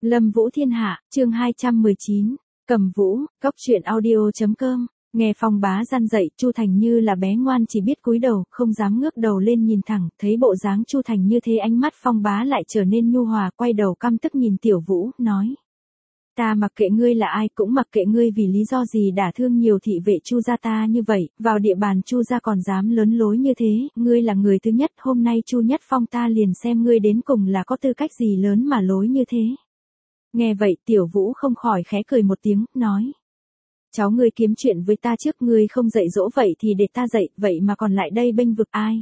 Lâm Vũ Thiên Hạ, chương 219, Cầm Vũ, Cốc truyện audio.com. Nghe Phong Bá gian dạy, Chu Thành như là bé ngoan chỉ biết cúi đầu, không dám ngước đầu lên nhìn thẳng, thấy bộ dáng Chu Thành như thế ánh mắt Phong Bá lại trở nên nhu hòa, quay đầu căm tức nhìn Tiểu Vũ, nói: "Ta mặc kệ ngươi là ai, cũng mặc kệ ngươi vì lý do gì đả thương nhiều thị vệ Chu gia ta như vậy, vào địa bàn Chu gia còn dám lớn lối như thế, ngươi là người thứ nhất, hôm nay Chu Nhất Phong ta liền xem ngươi đến cùng là có tư cách gì lớn mà lối như thế." Nghe vậy Tiểu Vũ không khỏi khẽ cười một tiếng, nói: "Cháu ngươi kiếm chuyện với ta trước, ngươi không dạy dỗ vậy thì để ta dạy, vậy mà còn lại đây bênh vực ai?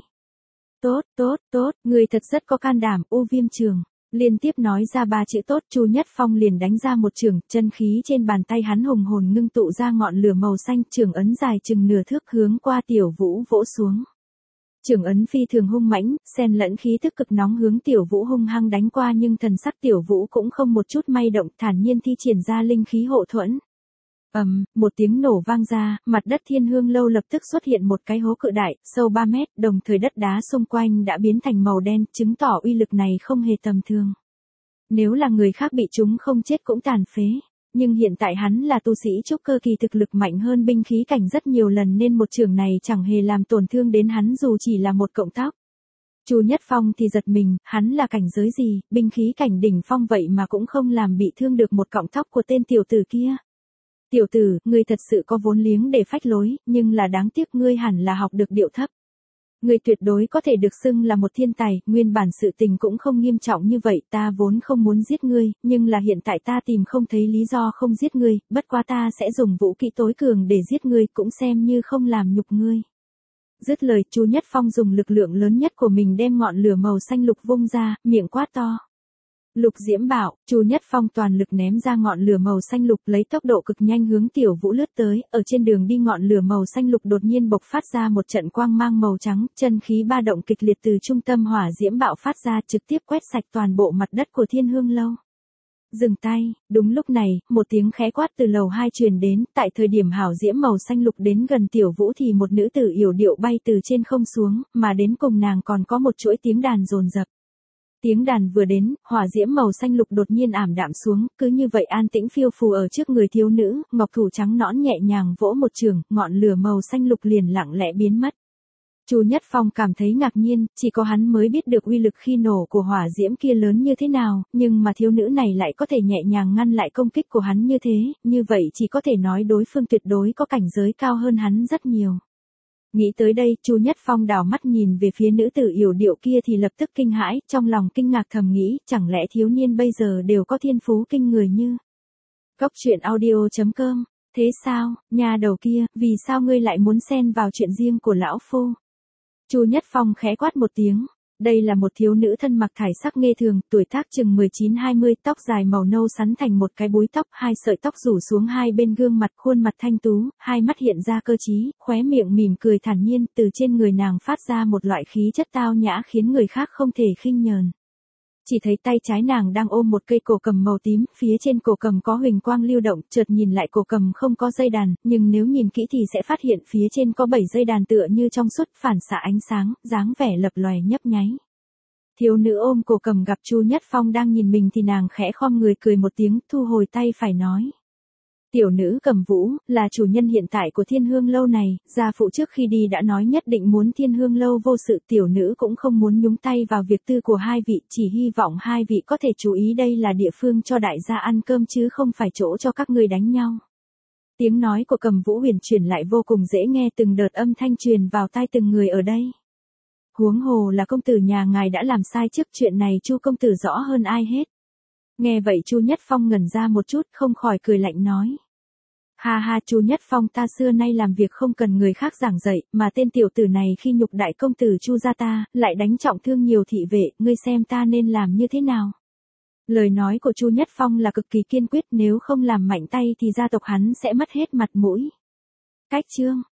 Tốt, ngươi thật rất có can đảm." U Viêm Trường liên tiếp nói ra 3 chữ tốt, Chu Nhất Phong liền đánh ra một chưởng, chân khí trên bàn tay hắn hùng hồn ngưng tụ ra ngọn lửa màu xanh, chưởng ấn dài chừng nửa thước hướng qua Tiểu Vũ vỗ xuống. Chưởng ấn phi thường hung mãnh, xen lẫn khí tức cực nóng hướng Tiểu Vũ hung hăng đánh qua, nhưng thần sắc Tiểu Vũ cũng không một chút may động, thản nhiên thi triển ra linh khí hộ thuẫn. Một tiếng nổ vang ra, mặt đất Thiên Hương lâu lập tức xuất hiện một cái hố cự đại, sâu 3 mét, đồng thời đất đá xung quanh đã biến thành màu đen, chứng tỏ uy lực này không hề tầm thường. Nếu là người khác bị chúng không chết cũng tàn phế, nhưng hiện tại hắn là tu sĩ trúc cơ kỳ, thực lực mạnh hơn binh khí cảnh rất nhiều lần nên một chưởng này chẳng hề làm tổn thương đến hắn dù chỉ là một cọng tóc. Chu Nhất Phong thì giật mình, hắn là cảnh giới gì, binh khí cảnh đỉnh phong vậy mà cũng không làm bị thương được một cọng tóc của tên tiểu tử kia. "Tiểu tử, ngươi thật sự có vốn liếng để phách lối, nhưng là đáng tiếc ngươi hẳn là học được điệu thấp. Ngươi tuyệt đối có thể được xưng là một thiên tài, nguyên bản sự tình cũng không nghiêm trọng như vậy, ta vốn không muốn giết ngươi, nhưng là hiện tại ta tìm không thấy lý do không giết ngươi, bất quá ta sẽ dùng vũ kỹ tối cường để giết ngươi, cũng xem như không làm nhục ngươi." Dứt lời, Chu Nhất Phong dùng lực lượng lớn nhất của mình đem ngọn lửa màu xanh lục vung ra, miệng quát to: "Lục Diễm Bảo!" Chu Nhất Phong toàn lực ném ra ngọn lửa màu xanh lục, lấy tốc độ cực nhanh hướng Tiểu Vũ lướt tới, ở trên đường đi ngọn lửa màu xanh lục đột nhiên bộc phát ra một trận quang mang màu trắng, chân khí ba động kịch liệt từ trung tâm hỏa diễm bạo phát ra, trực tiếp quét sạch toàn bộ mặt đất của Thiên Hương lâu. "Dừng tay!" Đúng lúc này, một tiếng khẽ quát từ lầu 2 truyền đến, tại thời điểm hảo diễm màu xanh lục đến gần Tiểu Vũ thì một nữ tử yểu điệu bay từ trên không xuống, mà đến cùng nàng còn có một chuỗi tiếng đàn dồn dập. Tiếng đàn vừa đến, hỏa diễm màu xanh lục đột nhiên ảm đạm xuống, cứ như vậy an tĩnh phiêu phù ở trước người thiếu nữ, ngọc thủ trắng nõn nhẹ nhàng vỗ một chưởng, ngọn lửa màu xanh lục liền lặng lẽ biến mất. Chu Nhất Phong cảm thấy ngạc nhiên, chỉ có hắn mới biết được uy lực khi nổ của hỏa diễm kia lớn như thế nào, nhưng mà thiếu nữ này lại có thể nhẹ nhàng ngăn lại công kích của hắn như thế, như vậy chỉ có thể nói đối phương tuyệt đối có cảnh giới cao hơn hắn rất nhiều. Nghĩ tới đây, Chu Nhất Phong đảo mắt nhìn về phía nữ tử yểu điệu kia thì lập tức kinh hãi, trong lòng kinh ngạc thầm nghĩ, chẳng lẽ thiếu niên bây giờ đều có thiên phú kinh người như Cốc truyện audio.com. "Thế sao, nhà đầu kia, vì sao ngươi lại muốn xen vào chuyện riêng của lão phu?" Chu Nhất Phong khẽ quát một tiếng. Đây là một thiếu nữ thân mặc thải sắc nghê thường, tuổi tác chừng 19-20, tóc dài màu nâu sắn thành một cái búi tóc, 2 sợi tóc rủ xuống hai bên gương mặt, khuôn mặt thanh tú, hai mắt hiện ra cơ trí, khóe miệng mỉm cười thản nhiên, từ trên người nàng phát ra một loại khí chất tao nhã khiến người khác không thể khinh nhờn. Chỉ thấy tay trái nàng đang ôm một cây cổ cầm màu tím, phía trên cổ cầm có huỳnh quang lưu động, chợt nhìn lại cổ cầm không có dây đàn, nhưng nếu nhìn kỹ thì sẽ phát hiện phía trên có 7 dây đàn tựa như trong suốt, phản xạ ánh sáng, dáng vẻ lập lòe nhấp nháy. Thiếu nữ ôm cổ cầm gặp Chu Nhất Phong đang nhìn mình thì nàng khẽ khom người cười một tiếng, thu hồi tay phải nói: "Tiểu nữ Cầm Vũ, là chủ nhân hiện tại của Thiên Hương lâu này, gia phụ trước khi đi đã nói nhất định muốn Thiên Hương lâu vô sự, tiểu nữ cũng không muốn nhúng tay vào việc tư của hai vị, chỉ hy vọng hai vị có thể chú ý đây là địa phương cho đại gia ăn cơm chứ không phải chỗ cho các ngươi đánh nhau." Tiếng nói của Cầm Vũ huyền chuyển lại vô cùng dễ nghe, từng đợt âm thanh truyền vào tai từng người ở đây. "Huống hồ là công tử nhà ngài đã làm sai trước, chuyện này Chu công tử rõ hơn ai hết." Nghe vậy Chu Nhất Phong ngẩn ra một chút, không khỏi cười lạnh nói: "Ha ha, Chu Nhất Phong, ta xưa nay làm việc không cần người khác giảng dạy, mà tên tiểu tử này khi nhục đại công tử Chu gia ta, lại đánh trọng thương nhiều thị vệ, ngươi xem ta nên làm như thế nào?" Lời nói của Chu Nhất Phong là cực kỳ kiên quyết, nếu không làm mạnh tay thì gia tộc hắn sẽ mất hết mặt mũi. Cách chương